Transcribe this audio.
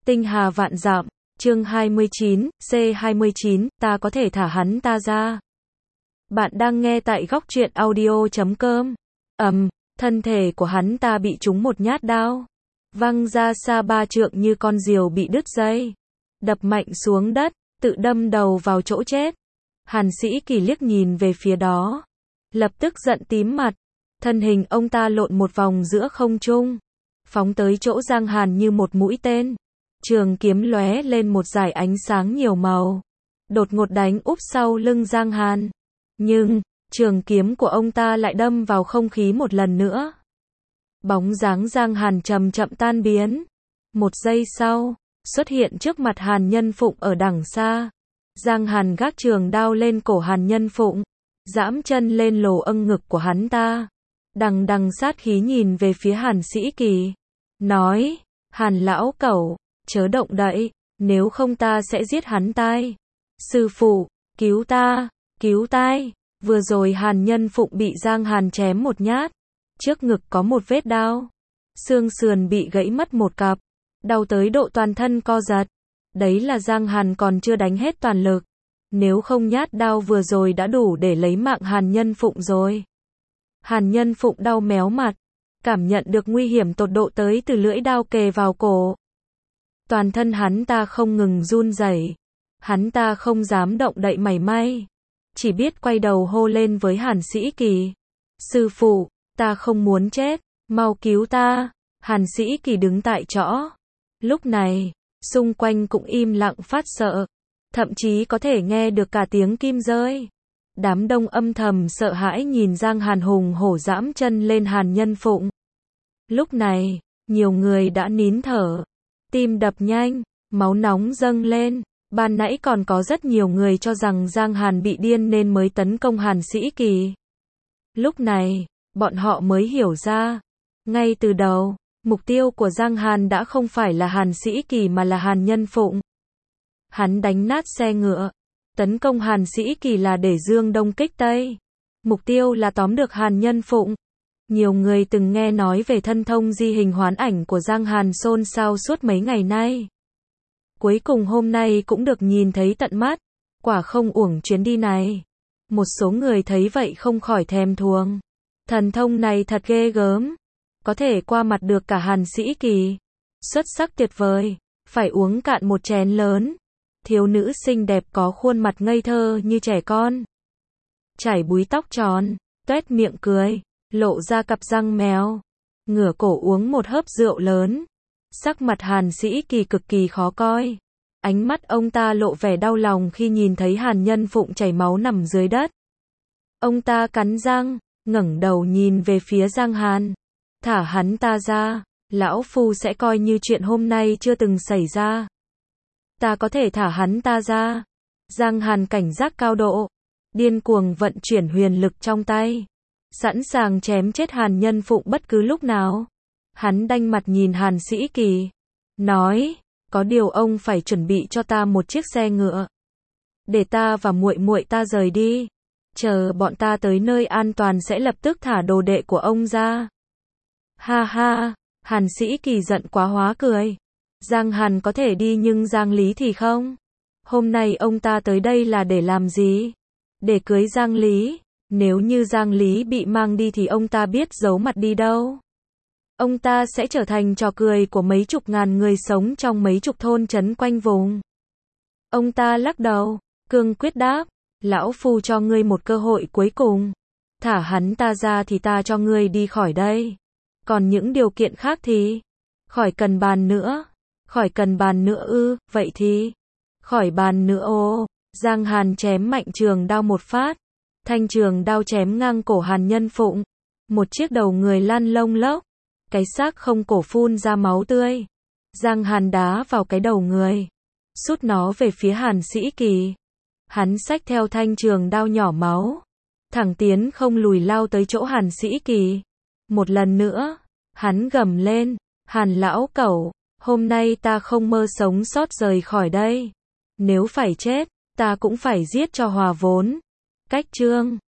Tinh hà vạn dặm, chương 29, C29, ta có thể thả hắn ta ra. Bạn đang nghe tại góc truyện audio.com. Thân thể của hắn ta bị trúng một nhát đao, văng ra xa 3 trượng như con diều bị đứt dây, đập mạnh xuống đất, tự đâm đầu vào chỗ chết. Hàn Sĩ Kỳ liếc nhìn về phía đó, lập tức giận tím mặt, thân hình ông ta lộn một vòng giữa không trung, phóng tới chỗ Giang Hàn như một mũi tên. Trường kiếm lóe lên một dải ánh sáng nhiều màu, đột ngột đánh úp sau lưng Giang Hàn. Nhưng, trường kiếm của ông ta lại đâm vào không khí một lần nữa. Bóng dáng Giang Hàn chậm chậm tan biến. Một giây sau, xuất hiện trước mặt Hàn Nhân Phụng ở đằng xa. Giang Hàn gác trường đao lên cổ Hàn Nhân Phụng, giẫm chân lên lồ âng ngực của hắn ta. Đằng đằng sát khí nhìn về phía Hàn Sĩ Kỳ, nói, Hàn lão cẩu, chớ động đậy, nếu không ta sẽ giết hắn tai. Sư phụ, cứu ta, cứu tai. Vừa rồi Hàn Nhân Phụng bị Giang Hàn chém một nhát, trước ngực có một vết đao, xương sườn bị gãy mất một cặp, đau tới độ toàn thân co giật. Đấy là Giang Hàn còn chưa đánh hết toàn lực, nếu không nhát đao vừa rồi đã đủ để lấy mạng Hàn Nhân Phụng rồi. Hàn Nhân Phụng đau méo mặt, cảm nhận được nguy hiểm tột độ tới từ lưỡi đao kề vào cổ. Toàn thân hắn ta không ngừng run rẩy, hắn ta không dám động đậy mảy may, chỉ biết quay đầu hô lên với Hàn Sĩ Kỳ, sư phụ, ta không muốn chết, mau cứu ta. Hàn Sĩ Kỳ đứng tại chỗ. Lúc này, xung quanh cũng im lặng phát sợ, thậm chí có thể nghe được cả tiếng kim rơi. Đám đông âm thầm sợ hãi nhìn Giang Hàn hùng hổ giẫm chân lên Hàn Nhân Phụng. Lúc này, nhiều người đã nín thở, tim đập nhanh, máu nóng dâng lên. Ban nãy còn có rất nhiều người cho rằng Giang Hàn bị điên nên mới tấn công Hàn Sĩ Kỳ. Lúc này, bọn họ mới hiểu ra, ngay từ đầu, mục tiêu của Giang Hàn đã không phải là Hàn Sĩ Kỳ mà là Hàn Nhân Phụng. Hắn đánh nát xe ngựa, tấn công Hàn Sĩ Kỳ là để dương đông kích tây. Mục tiêu là tóm được Hàn Nhân Phụng. Nhiều người từng nghe nói về thân thông di hình hoán ảnh của Giang Hàn xôn xao suốt mấy ngày nay. Cuối cùng hôm nay cũng được nhìn thấy tận mắt, quả không uổng chuyến đi này. Một số người thấy vậy không khỏi thèm thuồng. Thần thông này thật ghê gớm, có thể qua mặt được cả Hàn Sĩ Kỳ. Xuất sắc tuyệt vời, phải uống cạn một chén lớn. Thiếu nữ xinh đẹp có khuôn mặt ngây thơ như trẻ con, chải búi tóc tròn, tuét miệng cười, lộ ra cặp răng mèo, ngửa cổ uống một hớp rượu lớn. Sắc mặt Hàn Sĩ Kỳ cực kỳ khó coi. Ánh mắt ông ta lộ vẻ đau lòng khi nhìn thấy Hàn Nhân Phụng chảy máu nằm dưới đất. Ông ta cắn răng, ngẩng đầu nhìn về phía Giang Hàn. Thả hắn ta ra, lão phu sẽ coi như chuyện hôm nay chưa từng xảy ra. Ta có thể thả hắn ta ra. Giang Hàn cảnh giác cao độ, điên cuồng vận chuyển huyền lực trong tay, sẵn sàng chém chết Hàn Nhân Phụng bất cứ lúc nào. Hắn đanh mặt nhìn Hàn Sĩ Kỳ, nói, có điều ông phải chuẩn bị cho ta một chiếc xe ngựa, để ta và muội muội ta rời đi. Chờ bọn ta tới nơi an toàn sẽ lập tức thả đồ đệ của ông ra. Ha ha, Hàn Sĩ Kỳ giận quá hóa cười. Giang Hàn có thể đi nhưng Giang Lý thì không. Hôm nay ông ta tới đây là để làm gì? Để cưới Giang Lý. Nếu như Giang Lý bị mang đi thì ông ta biết giấu mặt đi đâu. Ông ta sẽ trở thành trò cười của mấy chục ngàn người sống trong mấy chục thôn trấn quanh vùng. Ông ta lắc đầu, cương quyết đáp, lão phu cho ngươi một cơ hội cuối cùng. Thả hắn ta ra thì ta cho ngươi đi khỏi đây. Còn những điều kiện khác thì khỏi cần bàn nữa. Khỏi cần bàn nữa ư? Vậy thì khỏi bàn nữa ô. Giang Hàn chém mạnh trường đao một phát. Thanh trường đao chém ngang cổ Hàn Nhân Phụng. Một chiếc đầu người lăn lông lốc, cái xác không cổ phun ra máu tươi. Giang Hàn đá vào cái đầu người, sút nó về phía Hàn Sĩ Kỳ. Hắn xách theo thanh trường đao nhỏ máu, thẳng tiến không lùi lao tới chỗ Hàn Sĩ Kỳ. Một lần nữa, hắn gầm lên, Hàn lão cẩu, hôm nay ta không mơ sống sót rời khỏi đây. Nếu phải chết, ta cũng phải giết cho hòa vốn. Cách chương